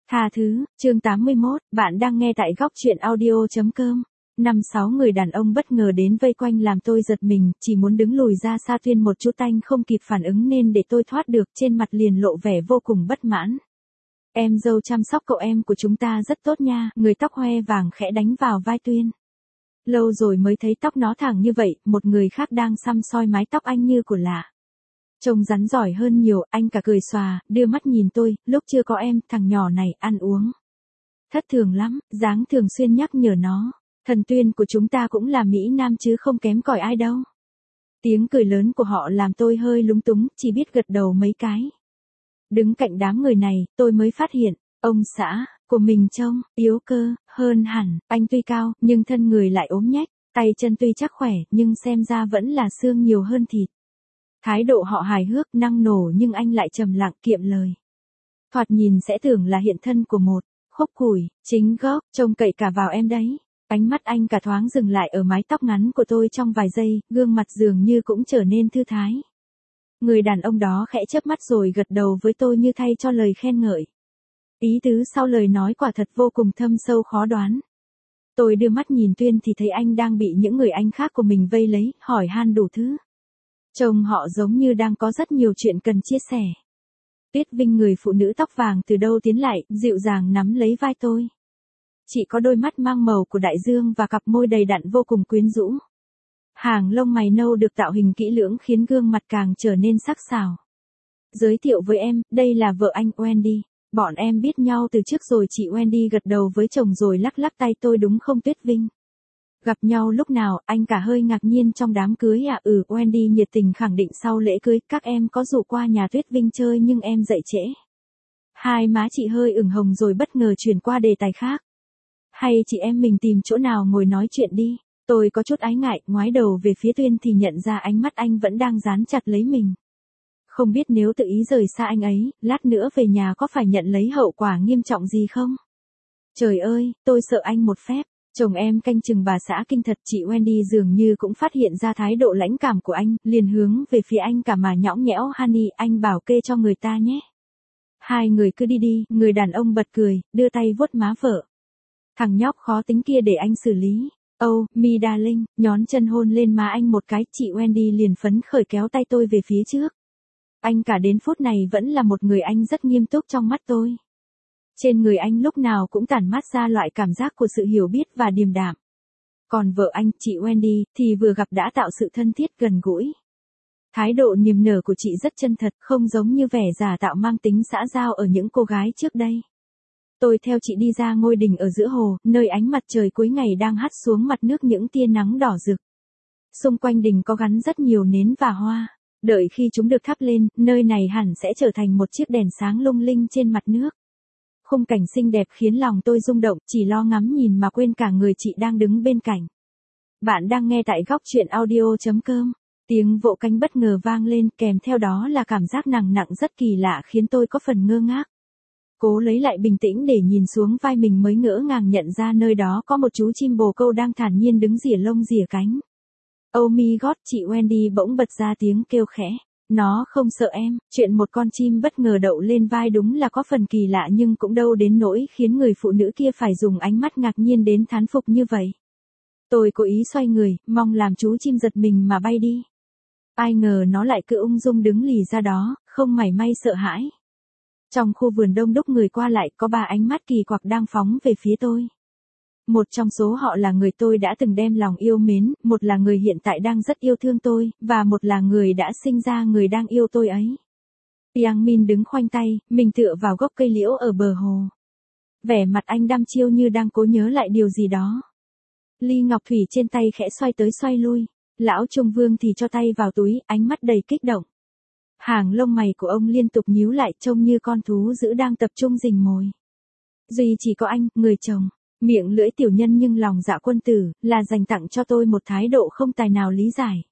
Tha thứ, chương 81, bạn đang nghe tại góc truyện audio.com. 5-6 người đàn ông bất ngờ đến vây quanh làm tôi giật mình, chỉ muốn đứng lùi ra xa tuyên một chút tanh không kịp phản ứng nên để tôi thoát được, trên mặt liền lộ vẻ vô cùng bất mãn. Em dâu chăm sóc cậu em của chúng ta rất tốt nha, người tóc hoe vàng khẽ đánh vào vai Tuyên. Lâu rồi mới thấy tóc nó thẳng như vậy, một người khác đang săm soi mái tóc anh như của lạ. Trông rắn giỏi hơn nhiều, anh cả cười xòa, đưa mắt nhìn tôi, lúc chưa có em, thằng nhỏ này, ăn uống thất thường lắm, dáng thường xuyên nhắc nhở nó, thần Tuyên của chúng ta cũng là Mỹ Nam chứ không kém cỏi ai đâu. Tiếng cười lớn của họ làm tôi hơi lúng túng, chỉ biết gật đầu mấy cái. Đứng cạnh đám người này, tôi mới phát hiện, ông xã của mình trông yếu cơ hơn hẳn, anh tuy cao, nhưng thân người lại ốm nhách, tay chân tuy chắc khỏe, nhưng xem ra vẫn là xương nhiều hơn thịt. Thái độ họ hài hước, năng nổ nhưng anh lại trầm lặng kiệm lời. Thoạt nhìn sẽ tưởng là hiện thân của một khúc củi, chính gốc, trông cậy cả vào em đấy. Ánh mắt anh cả thoáng dừng lại ở mái tóc ngắn của tôi trong vài giây, gương mặt dường như cũng trở nên thư thái. Người đàn ông đó khẽ chớp mắt rồi gật đầu với tôi như thay cho lời khen ngợi. Ý tứ sau lời nói quả thật vô cùng thâm sâu khó đoán. Tôi đưa mắt nhìn Tuyên thì thấy anh đang bị những người anh khác của mình vây lấy, hỏi han đủ thứ. Trông họ giống như đang có rất nhiều chuyện cần chia sẻ. Tuyết Vinh người phụ nữ tóc vàng từ đâu tiến lại, dịu dàng nắm lấy vai tôi. Chị có đôi mắt mang màu của đại dương và cặp môi đầy đặn vô cùng quyến rũ. Hàng lông mày nâu được tạo hình kỹ lưỡng khiến gương mặt càng trở nên sắc sảo. Giới thiệu với em, đây là vợ anh Wendy. Bọn em biết nhau từ trước rồi. Chị Wendy gật đầu với chồng rồi lắc lắc tay tôi, đúng không Tuyết Vinh? Gặp nhau lúc nào, anh cả hơi ngạc nhiên trong đám cưới à? Wendy nhiệt tình khẳng định sau lễ cưới, các em có rủ qua nhà Tuyết Vinh chơi nhưng em dậy trễ. Hai má chị hơi ửng hồng rồi bất ngờ chuyển qua đề tài khác. Hay chị em mình tìm chỗ nào ngồi nói chuyện đi. Tôi có chút ái ngại, ngoái đầu về phía Tuyên thì nhận ra ánh mắt anh vẫn đang dán chặt lấy mình. Không biết nếu tự ý rời xa anh ấy, lát nữa về nhà có phải nhận lấy hậu quả nghiêm trọng gì không? Trời ơi, tôi sợ anh một phép. Chồng em canh chừng bà xã kinh thật. Chị Wendy dường như cũng phát hiện ra thái độ lãnh cảm của anh, liền hướng về phía anh cả mà nhõng nhẽo, Honey, anh bảo kê cho người ta nhé. Hai người cứ đi đi, người đàn ông bật cười, đưa tay vuốt má vợ. Thằng nhóc khó tính kia để anh xử lý. Oh, me darling, nhón chân hôn lên má anh một cái, chị Wendy liền phấn khởi kéo tay tôi về phía trước. Anh cả đến phút này vẫn là một người anh rất nghiêm túc trong mắt tôi. Trên người anh lúc nào cũng tản mát ra loại cảm giác của sự hiểu biết và điềm đạm. Còn vợ anh, chị Wendy, thì vừa gặp đã tạo sự thân thiết gần gũi. Thái độ niềm nở của chị rất chân thật, không giống như vẻ giả tạo mang tính xã giao ở những cô gái trước đây. Tôi theo chị đi ra ngôi đình ở giữa hồ, nơi ánh mặt trời cuối ngày đang hắt xuống mặt nước những tia nắng đỏ rực. Xung quanh đình có gắn rất nhiều nến và hoa. Đợi khi chúng được thắp lên, nơi này hẳn sẽ trở thành một chiếc đèn sáng lung linh trên mặt nước. Khung cảnh xinh đẹp khiến lòng tôi rung động, chỉ lo ngắm nhìn mà quên cả người chị đang đứng bên cạnh. Bạn đang nghe tại góc truyện audio.com. Tiếng vỗ cánh bất ngờ vang lên, kèm theo đó là cảm giác nặng nặng rất kỳ lạ khiến tôi có phần ngơ ngác. Cố lấy lại bình tĩnh để nhìn xuống vai mình mới ngỡ ngàng nhận ra nơi đó có một chú chim bồ câu đang thản nhiên đứng rỉa lông rỉa cánh. Oh my god, chị Wendy bỗng bật ra tiếng kêu khẽ. Nó không sợ em, chuyện một con chim bất ngờ đậu lên vai đúng là có phần kỳ lạ nhưng cũng đâu đến nỗi khiến người phụ nữ kia phải dùng ánh mắt ngạc nhiên đến thán phục như vậy. Tôi cố ý xoay người, mong làm chú chim giật mình mà bay đi. Ai ngờ nó lại cứ ung dung đứng lì ra đó, không mảy may sợ hãi. Trong khu vườn đông đúc người qua lại có 3 ánh mắt kỳ quặc đang phóng về phía tôi. Một trong số họ là người tôi đã từng đem lòng yêu mến, một là người hiện tại đang rất yêu thương tôi, và một là người đã sinh ra người đang yêu tôi ấy. Yang Min đứng khoanh tay, mình tựa vào gốc cây liễu ở bờ hồ. Vẻ mặt anh đăm chiêu như đang cố nhớ lại điều gì đó. Ly ngọc thủy trên tay khẽ xoay tới xoay lui. Lão Trung Vương thì cho tay vào túi, ánh mắt đầy kích động. Hàng lông mày của ông liên tục nhíu lại trông như con thú dữ đang tập trung rình mồi. Duy chỉ có anh, người chồng, miệng lưỡi tiểu nhân nhưng lòng dạ quân tử, là dành tặng cho tôi một thái độ không tài nào lý giải.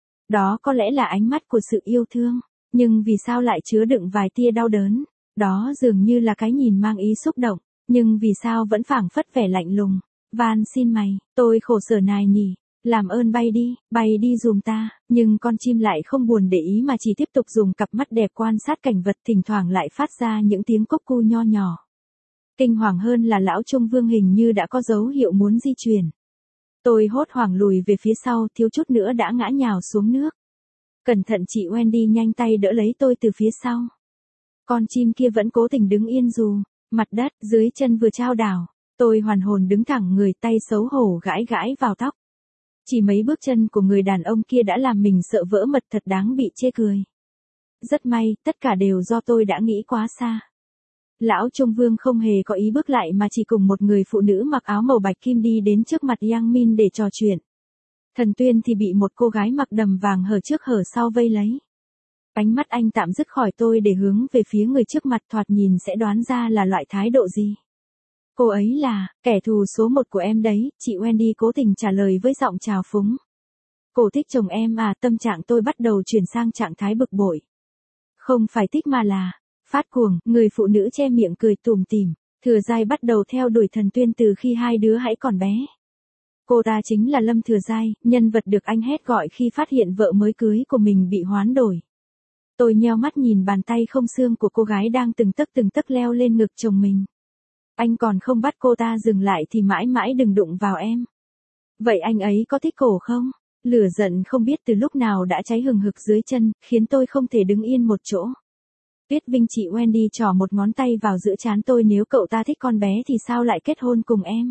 Đó có lẽ là ánh mắt của sự yêu thương, nhưng vì sao lại chứa đựng vài tia đau đớn? Đó dường như là cái nhìn mang ý xúc động, nhưng vì sao vẫn phảng phất vẻ lạnh lùng? Van xin mày, tôi khổ sở nài nỉ. Làm ơn bay đi giùm ta, nhưng con chim lại không buồn để ý mà chỉ tiếp tục dùng cặp mắt đẹp quan sát cảnh vật, thỉnh thoảng lại phát ra những tiếng cốc cu nho nhỏ. Kinh hoàng hơn là lão Trung Vương hình như đã có dấu hiệu muốn di chuyển. Tôi hốt hoảng lùi về phía sau, thiếu chút nữa đã ngã nhào xuống nước. Cẩn thận chị Wendy nhanh tay đỡ lấy tôi từ phía sau. Con chim kia vẫn cố tình đứng yên dù, mặt đất dưới chân vừa chao đảo. Tôi hoàn hồn đứng thẳng người, tay xấu hổ gãi gãi vào tóc. Chỉ mấy bước chân của người đàn ông kia đã làm mình sợ vỡ mật, thật đáng bị chê cười. Rất may, tất cả đều do tôi đã nghĩ quá xa. Lão Trung Vương không hề có ý bước lại mà chỉ cùng một người phụ nữ mặc áo màu bạch kim đi đến trước mặt Yang Min để trò chuyện. Thần Tuyên thì bị một cô gái mặc đầm vàng hở trước hở sau vây lấy. Ánh mắt anh tạm dứt khỏi tôi để hướng về phía người trước mặt, thoạt nhìn sẽ đoán ra là loại thái độ gì. Cô ấy là kẻ thù số 1 của em đấy, chị Wendy cố tình trả lời với giọng trào phúng. Cô thích chồng em à? Tâm trạng tôi bắt đầu chuyển sang trạng thái bực bội. Không phải thích mà là phát cuồng. Người phụ nữ che miệng cười tủm tỉm. Thừa Giai bắt đầu theo đuổi Thần Tuyên từ khi hai đứa hãy còn bé. Cô ta chính là Lâm Thừa Giai, nhân vật được anh hét gọi khi phát hiện vợ mới cưới của mình bị hoán đổi. Tôi nheo mắt nhìn bàn tay không xương của cô gái đang từng tấc leo lên ngực chồng mình. Anh còn không bắt cô ta dừng lại thì mãi mãi đừng đụng vào em. Vậy anh ấy có thích cổ không? Lửa giận không biết từ lúc nào đã cháy hừng hực dưới chân, khiến tôi không thể đứng yên một chỗ. Tuyết Vinh, chị Wendy trỏ một ngón tay vào giữa trán tôi, nếu cậu ta thích con bé thì sao lại kết hôn cùng em?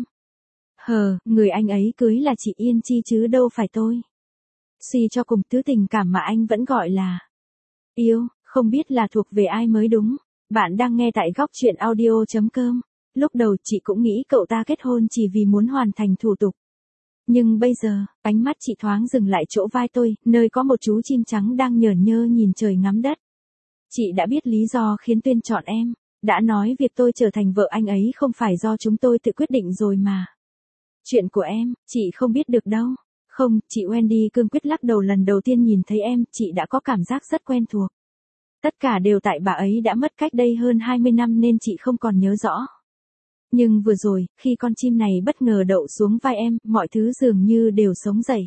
Người anh ấy cưới là chị Yên Chi chứ đâu phải tôi. Suy cho cùng, thứ tình cảm mà anh vẫn gọi là yêu, không biết là thuộc về ai mới đúng. Bạn đang nghe tại góc truyện audio.com. Lúc đầu chị cũng nghĩ cậu ta kết hôn chỉ vì muốn hoàn thành thủ tục. Nhưng bây giờ, ánh mắt chị thoáng dừng lại chỗ vai tôi, nơi có một chú chim trắng đang nhởn nhơ nhìn trời ngắm đất. Chị đã biết lý do khiến Tuyên chọn em, đã nói việc tôi trở thành vợ anh ấy không phải do chúng tôi tự quyết định rồi mà. Chuyện của em, chị không biết được đâu. Không, chị Wendy cương quyết lắc đầu, lần đầu tiên nhìn thấy em, chị đã có cảm giác rất quen thuộc. Tất cả đều tại bà ấy đã mất cách đây hơn 20 năm nên chị không còn nhớ rõ. Nhưng vừa rồi, khi con chim này bất ngờ đậu xuống vai em, mọi thứ dường như đều sống dậy.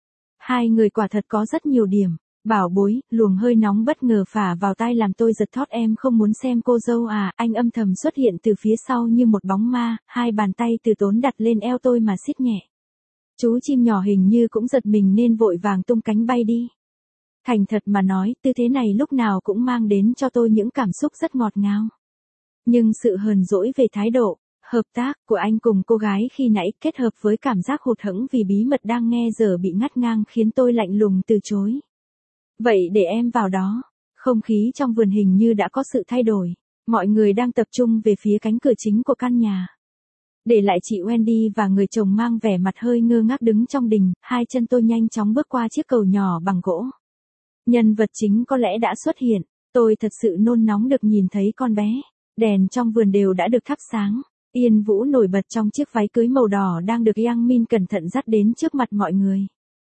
Hai người quả thật có rất nhiều điểm. Bảo bối, luồng hơi nóng bất ngờ phả vào tai làm tôi giật thót. Em không muốn xem cô dâu à? Anh âm thầm xuất hiện từ phía sau như một bóng ma, hai bàn tay từ tốn đặt lên eo tôi mà siết nhẹ. Chú chim nhỏ hình như cũng giật mình nên vội vàng tung cánh bay đi. Thành thật mà nói, tư thế này lúc nào cũng mang đến cho tôi những cảm xúc rất ngọt ngào. Nhưng sự hờn dỗi về thái độ hợp tác của anh cùng cô gái khi nãy, kết hợp với cảm giác hụt hẫng vì bí mật đang nghe giờ bị ngắt ngang, khiến tôi lạnh lùng từ chối. Vậy để em vào đó. Không khí trong vườn hình như đã có sự thay đổi. Mọi người đang tập trung về phía cánh cửa chính của căn nhà. Để lại chị Wendy và người chồng mang vẻ mặt hơi ngơ ngác đứng trong đình, hai chân tôi nhanh chóng bước qua chiếc cầu nhỏ bằng gỗ. Nhân vật chính có lẽ đã xuất hiện. Tôi thật sự nôn nóng được nhìn thấy con bé. Đèn trong vườn đều đã được thắp sáng. Yên Vũ nổi bật trong chiếc váy cưới màu đỏ đang được Yang Min cẩn thận dắt đến trước mặt mọi người.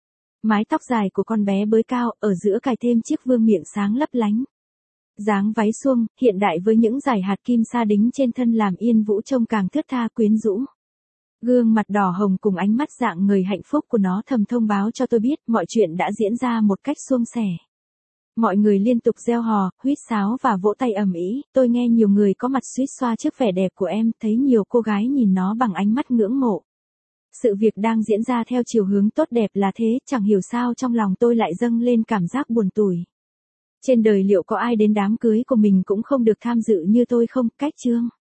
Mái tóc dài của con bé bới cao, ở giữa cài thêm chiếc vương miện sáng lấp lánh. Dáng váy suông, hiện đại với những dải hạt kim sa đính trên thân làm Yên Vũ trông càng thướt tha quyến rũ. Gương mặt đỏ hồng cùng ánh mắt dạng người hạnh phúc của nó thầm thông báo cho tôi biết mọi chuyện đã diễn ra một cách suôn sẻ. Mọi người liên tục reo hò, huýt sáo và vỗ tay ầm ĩ. Tôi nghe nhiều người có mặt suýt xoa trước vẻ đẹp của em, thấy nhiều cô gái nhìn nó bằng ánh mắt ngưỡng mộ. Sự việc đang diễn ra theo chiều hướng tốt đẹp là thế, chẳng hiểu sao trong lòng tôi lại dâng lên cảm giác buồn tủi. Trên đời liệu có ai đến đám cưới của mình cũng không được tham dự như tôi không? Cách chương